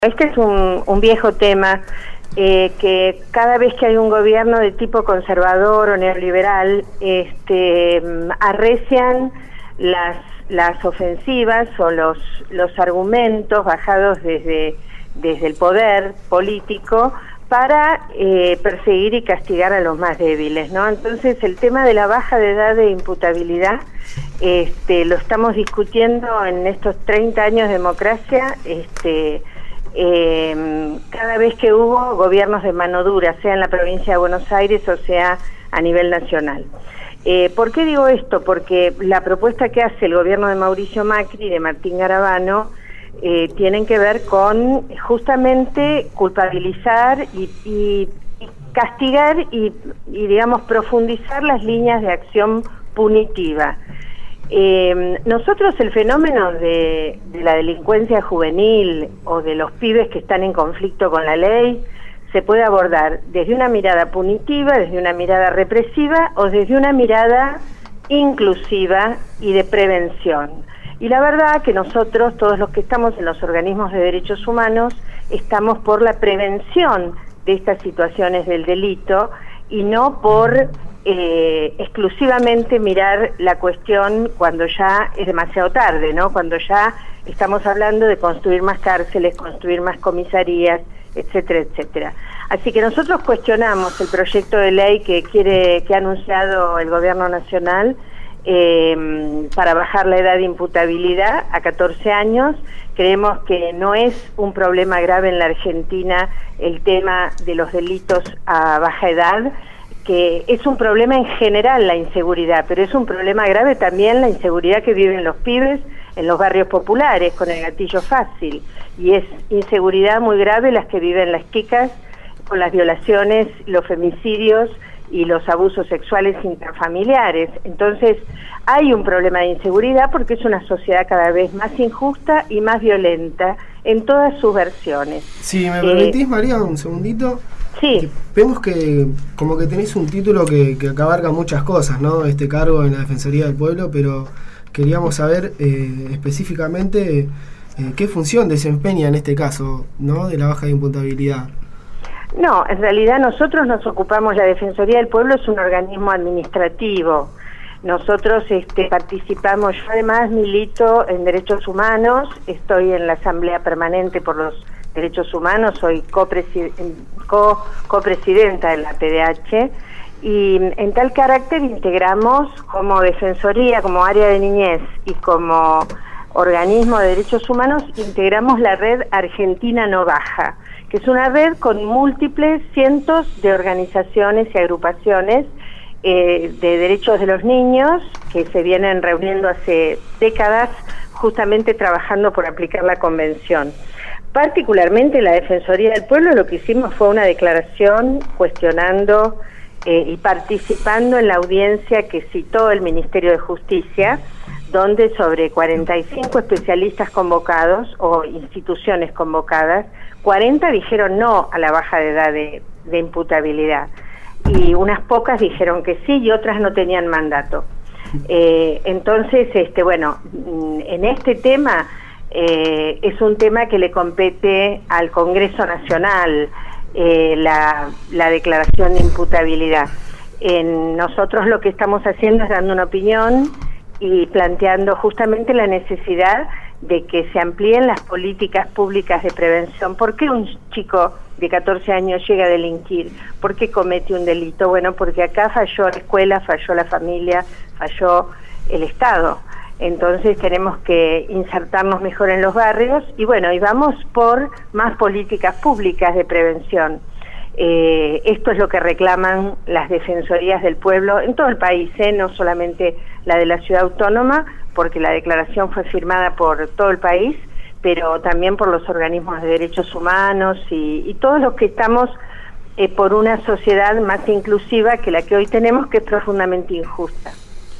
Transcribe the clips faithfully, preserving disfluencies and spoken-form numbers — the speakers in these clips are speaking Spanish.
Este es un, un viejo tema eh, que cada vez que hay un gobierno de tipo conservador o neoliberal, este, arrecian las, las ofensivas o los, los argumentos bajados desde, desde el poder político para eh, perseguir y castigar a los más débiles, ¿no? Entonces el tema de la baja de edad de imputabilidad este, lo estamos discutiendo en estos treinta años de democracia, este, Eh, cada vez que hubo gobiernos de mano dura, sea en la provincia de Buenos Aires o sea a nivel nacional. Eh, ¿Por qué digo esto? Porque la propuesta que hace el gobierno de Mauricio Macri y de Martín Garabano eh, tienen que ver con justamente culpabilizar y, y, y castigar y, y digamos profundizar las líneas de acción punitiva. Eh, nosotros el fenómeno de, de la delincuencia juvenil o de los pibes que están en conflicto con la ley se puede abordar desde una mirada punitiva, desde una mirada represiva o desde una mirada inclusiva y de prevención. Y la verdad que nosotros, todos los que estamos en los organismos de derechos humanos, estamos por la prevención de estas situaciones del delito y no por Eh, exclusivamente mirar la cuestión cuando ya es demasiado tarde, ¿no? Cuando ya estamos hablando de construir más cárceles, construir más comisarías, etcétera, etcétera. Así que nosotros cuestionamos el proyecto de ley que quiere, que ha anunciado el Gobierno Nacional eh, para bajar la edad de imputabilidad a catorce años. Creemos que no es un problema grave en la Argentina el tema de los delitos a baja edad, que es un problema en general la inseguridad, pero es un problema grave también la inseguridad que viven los pibes en los barrios populares con el gatillo fácil, y es inseguridad muy grave las que viven las chicas con las violaciones, los femicidios y los abusos sexuales intrafamiliares. Entonces hay un problema de inseguridad porque es una sociedad cada vez más injusta y más violenta en todas sus versiones. Si me permitís, eh, María, un segundito. Sí. Vemos que como que tenés un título que, que abarca muchas cosas, ¿no? Este cargo en la Defensoría del Pueblo, pero queríamos saber eh, específicamente eh, qué función desempeña en este caso, ¿no? De la baja de imputabilidad. No, en realidad nosotros nos ocupamos, la Defensoría del Pueblo es un organismo administrativo. Nosotros este, participamos, yo además milito en derechos humanos, estoy en la Asamblea Permanente por los Derechos Humanos, soy copresidenta co, copresidenta de la P D H, y en tal carácter integramos como Defensoría, como área de niñez y como organismo de derechos humanos, integramos la red Argentina No Baja, que es una red con múltiples cientos de organizaciones y agrupaciones eh, de derechos de los niños que se vienen reuniendo hace décadas justamente trabajando por aplicar la convención. Particularmente la Defensoría del Pueblo lo que hicimos fue una declaración cuestionando eh, y participando en la audiencia que citó el Ministerio de Justicia, donde sobre cuarenta y cinco especialistas convocados o instituciones convocadas, cuarenta dijeron no a la baja de edad de, de imputabilidad y unas pocas dijeron que sí y otras no tenían mandato. Eh, entonces, este, bueno, en este tema eh, es un tema que le compete al Congreso Nacional, eh, la, la declaración de imputabilidad. En nosotros lo que estamos haciendo es dando una opinión y planteando justamente la necesidad de que se amplíen las políticas públicas de prevención. ¿Por qué un chico de catorce años llega a delinquir? ¿Por qué comete un delito? Bueno, porque acá falló la escuela, falló la familia, falló el Estado. Entonces tenemos que insertarnos mejor en los barrios y bueno, y vamos por más políticas públicas de prevención. Eh, esto es lo que reclaman las defensorías del pueblo en todo el país, ¿eh? No solamente la de la ciudad autónoma, porque la declaración fue firmada por todo el país, pero también por los organismos de derechos humanos y, y todos los que estamos eh, por una sociedad más inclusiva que la que hoy tenemos, que es profundamente injusta.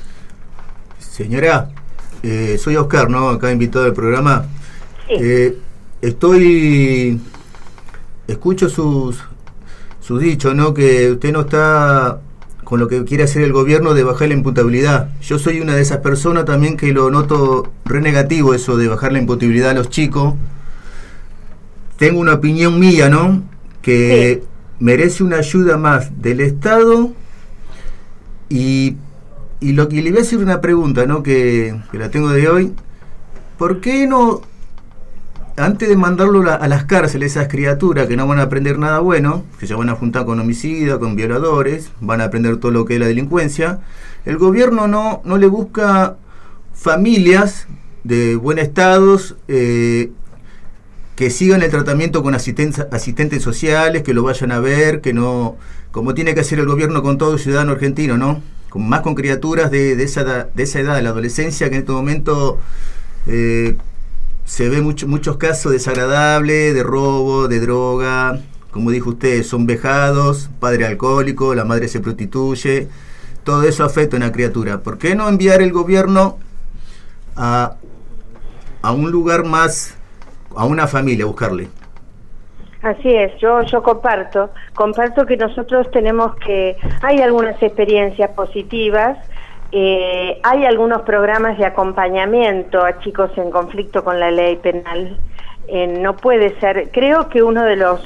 Señora, eh, soy Oscar, ¿no? Acá invitado al programa. Sí. Eh, estoy... Escucho sus... su dicho, ¿no? Que usted no está con lo que quiere hacer el gobierno de bajar la imputabilidad. Yo soy una de esas personas también que lo noto re negativo eso de bajar la imputabilidad a los chicos. tengo una opinión mía, ¿no? Que sí. merece una ayuda más del Estado y, y lo que le voy a hacer una pregunta, ¿no? Que, que la tengo de hoy. ¿Por qué no, antes de mandarlo a las cárceles, esas criaturas que no van a aprender nada bueno, que se van a juntar con homicidas, con violadores, van a aprender todo lo que es la delincuencia, el gobierno no, no le busca familias de buen estado, eh, que sigan el tratamiento con asistentes, asistentes sociales, que lo vayan a ver, que no, como tiene que hacer el gobierno con todo ciudadano argentino, ¿no? Con, más con criaturas de, de, esa, de esa edad, de la adolescencia, que en este momento eh, se ve mucho, muchos casos desagradables, de robo, de droga, como dijo usted, son vejados, padre alcohólico, la madre se prostituye, todo eso afecta a una criatura. ¿Por qué no enviar el gobierno a, a un lugar más, a una familia, a buscarle? Así es, yo yo comparto, comparto que nosotros tenemos que, hay algunas experiencias positivas, eh, hay algunos programas de acompañamiento a chicos en conflicto con la ley penal, eh, no puede ser, creo que uno de los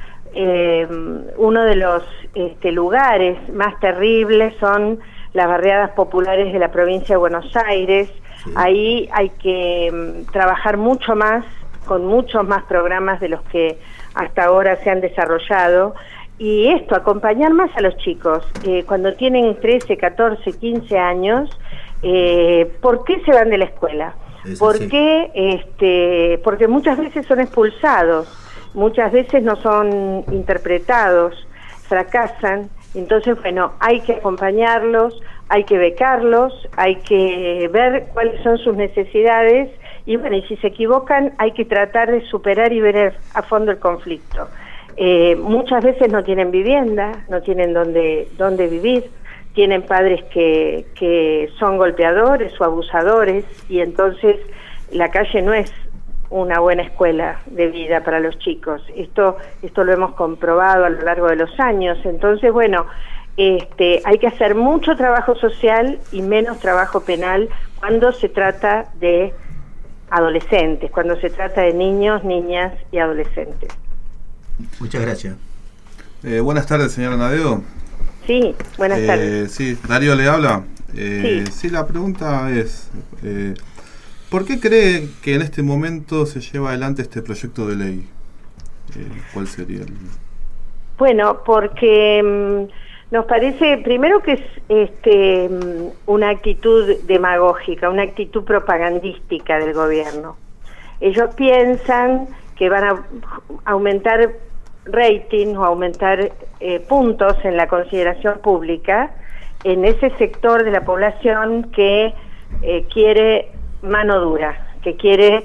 eh, uno de los este, lugares más terribles son las barriadas populares de la provincia de Buenos Aires. Sí. Ahí hay que um, trabajar mucho más, con muchos más programas de los que hasta ahora se han desarrollado, y esto, acompañar más a los chicos, eh, cuando tienen trece, catorce, quince años, eh, ¿por qué se van de la escuela? Eso ¿Por sí. qué? Este, porque muchas veces son expulsados, muchas veces no son interpretados, fracasan, entonces, bueno, hay que acompañarlos, hay que becarlos, hay que ver cuáles son sus necesidades, y bueno, y si se equivocan hay que tratar de superar y ver a fondo el conflicto. Eh, muchas veces no tienen vivienda, no tienen dónde, dónde vivir, tienen padres que, que son golpeadores o abusadores, y entonces la calle no es una buena escuela de vida para los chicos. Esto, esto lo hemos comprobado a lo largo de los años. Entonces, bueno, este, hay que hacer mucho trabajo social y menos trabajo penal cuando se trata de adolescentes, cuando se trata de niños, niñas y adolescentes. Muchas gracias. Eh, buenas tardes, señora Nadeo. Sí, buenas eh, tardes. Sí, Darío le habla. Eh, sí. sí, la pregunta es, eh, ¿por qué cree que en este momento se lleva adelante este proyecto de ley? Eh, ¿Cuál sería el...? Bueno, porque mmm, nos parece, primero que es este, mmm, una actitud demagógica, una actitud propagandística del gobierno. Ellos piensan que van a aumentar rating o aumentar eh, puntos en la consideración pública en ese sector de la población que eh, quiere mano dura, que quiere,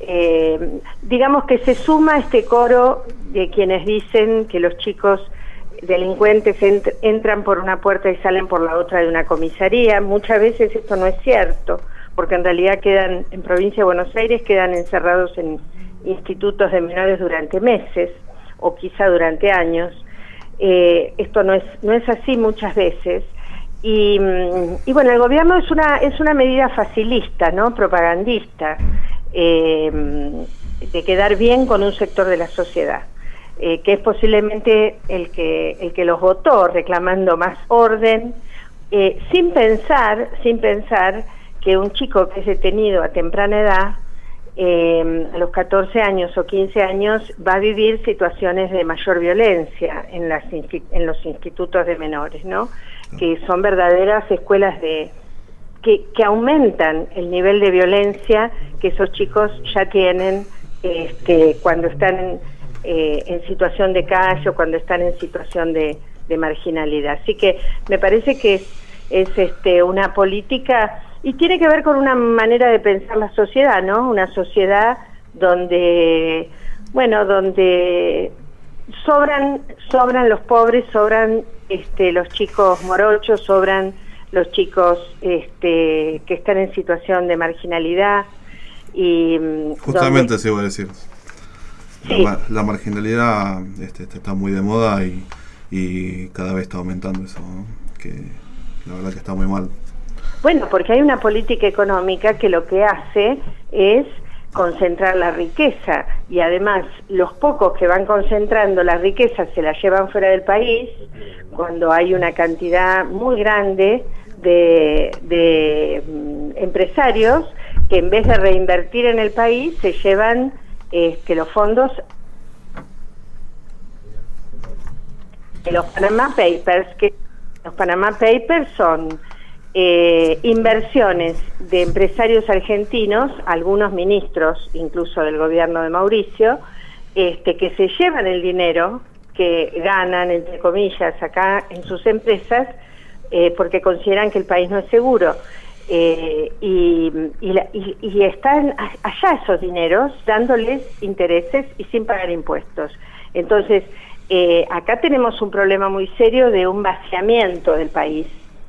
eh, digamos que se suma a este coro de quienes dicen que los chicos delincuentes ent entran por una puerta y salen por la otra de una comisaría. Muchas veces esto no es cierto, porque en realidad quedan, en provincia de Buenos Aires, quedan encerrados en institutos de menores durante meses o quizá durante años. Eh, esto no es no es así muchas veces, y, y bueno, el gobierno es una es una medida facilista, ¿no? Propagandista, eh, de quedar bien con un sector de la sociedad, eh, que es posiblemente el que el que los votó reclamando más orden, eh, sin pensar sin pensar que un chico que es detenido a temprana edad, Eh, a los catorce años o quince años, va a vivir situaciones de mayor violencia en, las en los institutos de menores, ¿no? Que son verdaderas escuelas de que, que aumentan el nivel de violencia que esos chicos ya tienen este, cuando están eh, en situación de calle o cuando están en situación de, de marginalidad. Así que me parece que es, es este, una política... Y tiene que ver con una manera de pensar la sociedad, ¿no? Una sociedad donde, bueno, donde sobran sobran los pobres, sobran este, los chicos morochos, sobran los chicos este, que están en situación de marginalidad. Y justamente donde... se iba a decir. Sí. La, la marginalidad este, está muy de moda y, y cada vez está aumentando eso, ¿no? Que la verdad que está muy mal. Bueno, porque hay una política económica que lo que hace es concentrar la riqueza, y además los pocos que van concentrando la riqueza se la llevan fuera del país, cuando hay una cantidad muy grande de, de um, empresarios que en vez de reinvertir en el país se llevan este, los fondos. Los Panama Papers, que los Panama Papers son eh, inversiones de empresarios argentinos, algunos ministros incluso del gobierno de Mauricio, este, que se llevan el dinero que ganan, entre comillas, acá en sus empresas, eh, porque consideran que el país no es seguro. Eh, y, y, la, y, y están allá esos dineros dándoles intereses y sin pagar impuestos. Entonces, eh, acá tenemos un problema muy serio de un vaciamiento del país.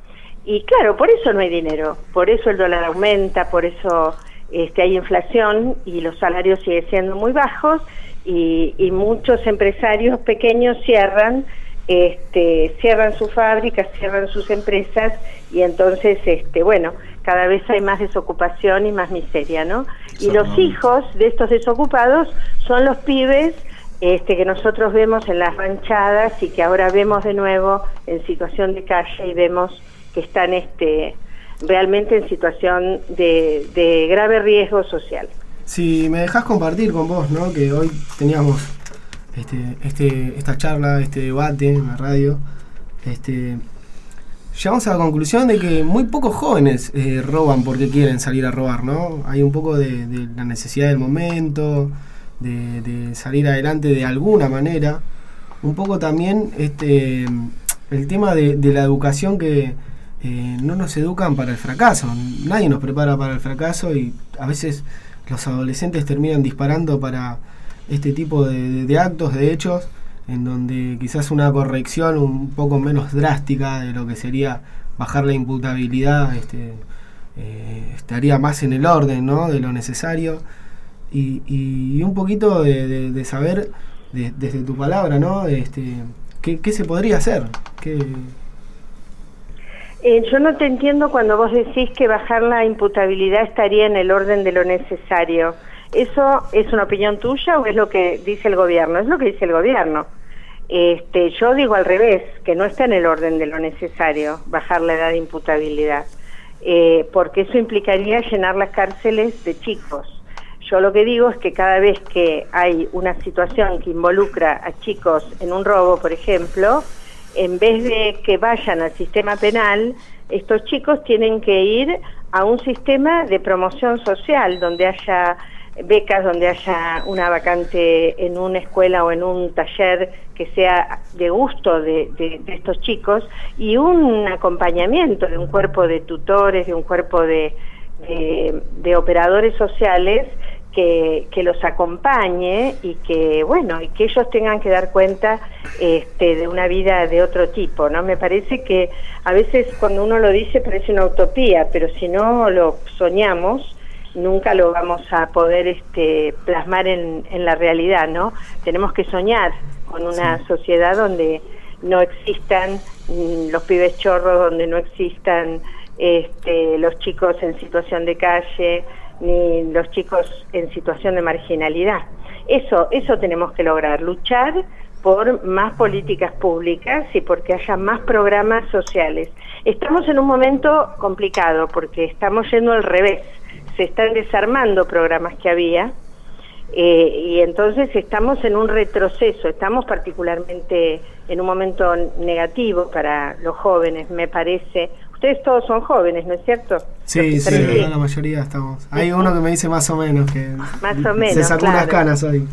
Y claro, por eso no hay dinero, por eso el dólar aumenta, por eso este, hay inflación y los salarios siguen siendo muy bajos, y, y muchos empresarios pequeños cierran, este, cierran sus fábricas, cierran sus empresas, y entonces, este, bueno, cada vez hay más desocupación y más miseria, ¿no? Y los hijos de estos desocupados son los pibes este, que nosotros vemos en las ranchadas y que ahora vemos de nuevo en situación de calle, y vemos que están este, realmente en situación de, de grave riesgo social. Si me dejás compartir con vos, ¿no? Que hoy teníamos este, este, esta charla, este debate en la radio, este, llegamos a la conclusión de que muy pocos jóvenes eh, roban porque quieren salir a robar, ¿no? Hay un poco de, de la necesidad del momento, de, de salir adelante de alguna manera. Un poco también este, el tema de, de la educación, que eh, no nos educan para el fracaso. Nadie nos prepara para el fracaso, y a veces los adolescentes terminan disparando para este tipo de, de, de actos, de hechos, en donde quizás una corrección un poco menos drástica de lo que sería bajar la imputabilidad este, eh, estaría más en el orden, ¿no?, de lo necesario. Y, y un poquito de, de, de saber de, desde tu palabra, ¿no?, este, ¿qué, qué se podría hacer? ¿Qué... Eh, yo no te entiendo cuando vos decís que bajar la imputabilidad estaría en el orden de lo necesario. ¿Eso es una opinión tuya o es lo que dice el gobierno? Es lo que dice el gobierno. Este, yo digo al revés, que no está en el orden de lo necesario bajar la edad de imputabilidad, eh, porque eso implicaría llenar las cárceles de chicos. Yo lo que digo es que cada vez que hay una situación que involucra a chicos en un robo, por ejemplo, en vez de que vayan al sistema penal, estos chicos tienen que ir a un sistema de promoción social, donde haya becas, donde haya una vacante en una escuela o en un taller que sea de gusto de, de, de estos chicos, y un acompañamiento de un cuerpo de tutores, de un cuerpo de, de, de operadores sociales que, que los acompañe, y que, bueno, y que ellos tengan que dar cuenta este, de una vida de otro tipo, ¿no? Me parece que a veces cuando uno lo dice parece una utopía, pero si no lo soñamos, nunca lo vamos a poder este, plasmar en, en la realidad, ¿no? Tenemos que soñar con una sí. sociedad donde no existan mm, los pibes chorros, donde no existan este, los chicos en situación de calle, ni los chicos en situación de marginalidad. Eso, eso tenemos que lograr, luchar por más políticas públicas y porque haya más programas sociales. Estamos en un momento complicado porque estamos yendo al revés. Se están desarmando programas que había eh, y entonces estamos en un retroceso, estamos particularmente en un momento negativo para los jóvenes, me parece. Ustedes todos son jóvenes, ¿no es cierto? Sí, sí, sí. La mayoría estamos. Hay uno que me dice más o menos, que más o menos, se sacó claro. unas canas hoy.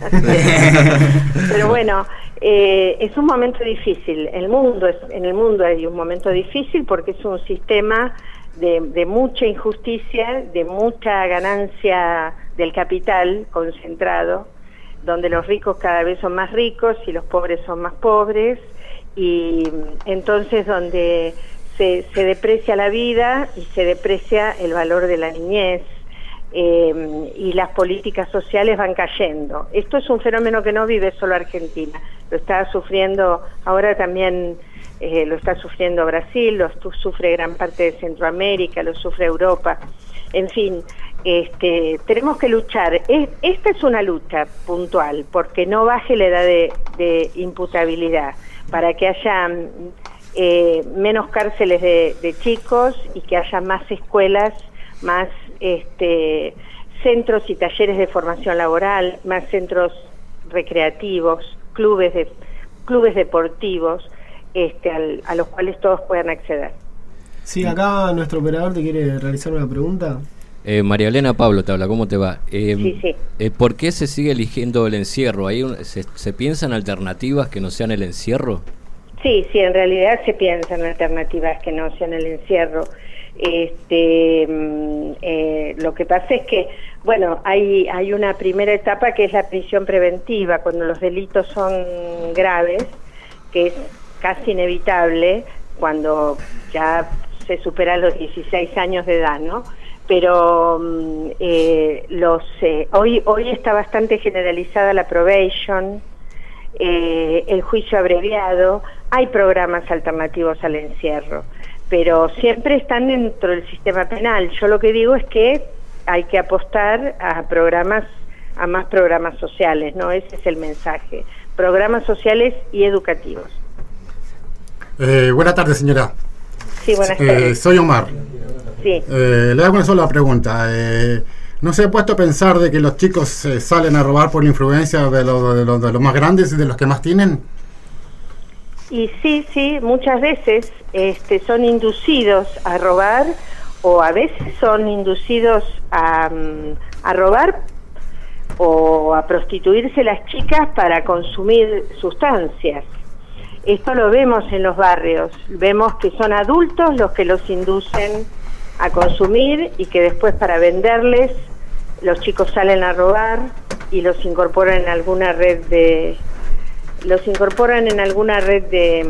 Pero bueno, eh, es un momento difícil. El mundo es, en el mundo hay un momento difícil porque es un sistema De, de mucha injusticia, de mucha ganancia del capital concentrado, donde los ricos cada vez son más ricos y los pobres son más pobres, y entonces donde se, se deprecia la vida y se deprecia el valor de la niñez, eh, y las políticas sociales van cayendo. Esto es un fenómeno que no vive solo Argentina, lo está sufriendo ahora también. Eh, lo está sufriendo Brasil, lo sufre gran parte de Centroamérica, lo sufre Europa, en fin, Este, tenemos que luchar. Es, esta es una lucha puntual, porque no baje la edad de, de imputabilidad, para que haya eh, menos cárceles de, de chicos y que haya más escuelas, más este, centros y talleres de formación laboral, más centros recreativos, clubes de clubes deportivos, este, al, a los cuales todos puedan acceder. Sí, acá nuestro operador te quiere realizar una pregunta. Eh, María Elena Pablo te habla, ¿cómo te va? Eh, sí, sí. Eh, ¿Por qué se sigue eligiendo el encierro? ¿Hay un, se, ¿Se piensan alternativas que no sean el encierro? Sí, sí, en realidad se piensan alternativas que no sean el encierro. Este, eh, lo que pasa es que, bueno, hay, hay una primera etapa que es la prisión preventiva, cuando los delitos son graves, que es casi inevitable cuando ya se superan los dieciséis años de edad, ¿no? Pero eh, los eh, hoy hoy está bastante generalizada la probation, eh, el juicio abreviado, hay programas alternativos al encierro, pero siempre están dentro del sistema penal. Yo lo que digo es que hay que apostar a programas, a más programas sociales, ¿no? Ese es el mensaje, programas sociales y educativos. Eh, buenas tardes, señora. Sí, buenas tardes. Eh, soy Omar. Sí. Eh, le hago una sola pregunta. Eh, ¿No se ha puesto a pensar de que los chicos eh, salen a robar por influencia de los de lo, de lo más grandes y de los que más tienen? Y sí, sí, muchas veces este, son inducidos a robar, o a veces son inducidos a, a robar o a prostituirse las chicas para consumir sustancias. Esto lo vemos en los barrios, vemos que son adultos los que los inducen a consumir y que después para venderles los chicos salen a robar y los incorporan en alguna red de los incorporan en alguna red de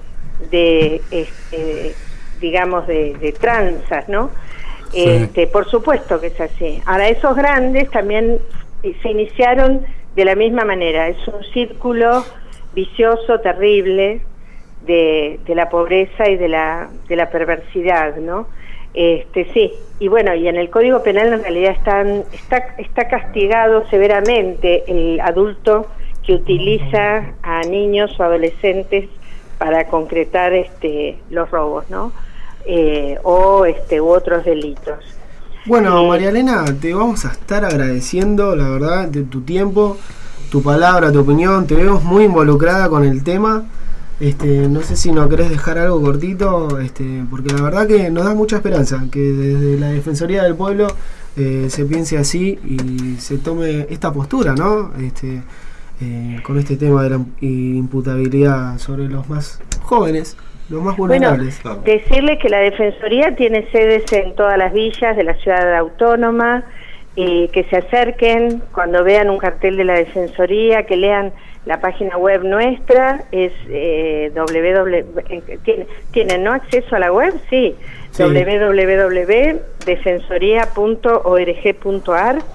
de este, digamos de, de tranzas, ¿no? Sí. Este, por supuesto que es así. Ahora esos grandes también se iniciaron de la misma manera, es un círculo vicioso, terrible de, de la pobreza y de la de la perversidad, ¿no? Este, sí, y bueno, y en el Código Penal en realidad están, está, está castigado severamente el adulto que utiliza a niños o adolescentes para concretar este, los robos, ¿no? Eh, o este, u otros delitos. Bueno, eh, María Elena, te vamos a estar agradeciendo, la verdad, de tu tiempo, tu palabra, tu opinión. Te vemos muy involucrada con el tema. Este, no sé si nos querés dejar algo cortito, este, porque la verdad que nos da mucha esperanza que desde la Defensoría del Pueblo eh, se piense así y se tome esta postura, ¿no? Este, eh, con este tema de la imputabilidad sobre los más jóvenes, los más vulnerables. Bueno, decirle que la Defensoría tiene sedes en todas las villas de la ciudad autónoma, eh, que se acerquen cuando vean un cartel de la Defensoría, que lean la página web nuestra, es eh, www, eh, tiene, ¿tienen no acceso a la web? Sí, sí. doble u doble u doble u punto defensoría punto org punto a r.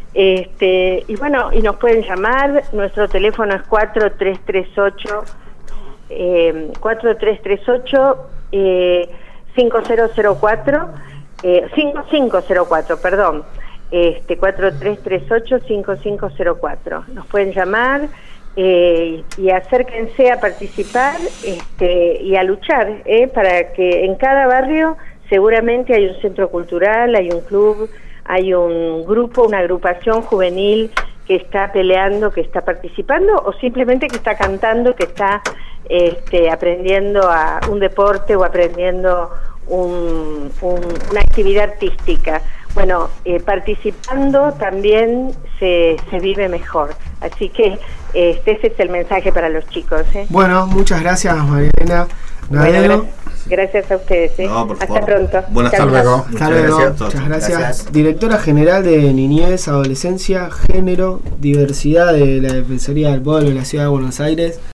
Este, y bueno, y nos pueden llamar, nuestro teléfono es cuatro tres tres ocho eh, cuatro tres tres ocho eh, cinco cero cero cuatro eh, cinco cinco cero cuatro, perdón, este cuatro tres tres ocho cinco cinco cero cuatro. Nos pueden llamar. Eh, y acérquense a participar este, y a luchar, eh, para que en cada barrio seguramente hay un centro cultural, hay un club, hay un grupo, una agrupación juvenil que está peleando, que está participando, o simplemente que está cantando, que está este, aprendiendo a un deporte o aprendiendo un, un, una actividad artística. Bueno, eh, participando también se, se vive mejor. Así que este ese es el mensaje para los chicos, ¿eh? Bueno, muchas gracias, María Elena. Bueno, gracias, gracias a ustedes, ¿eh? No, Hasta favor. pronto. Buenas tardes. Hasta luego. Hasta luego. Gracias. Muchas gracias. gracias. Directora General de Niñez, Adolescencia, Género, Diversidad de la Defensoría del Pueblo de la Ciudad de Buenos Aires.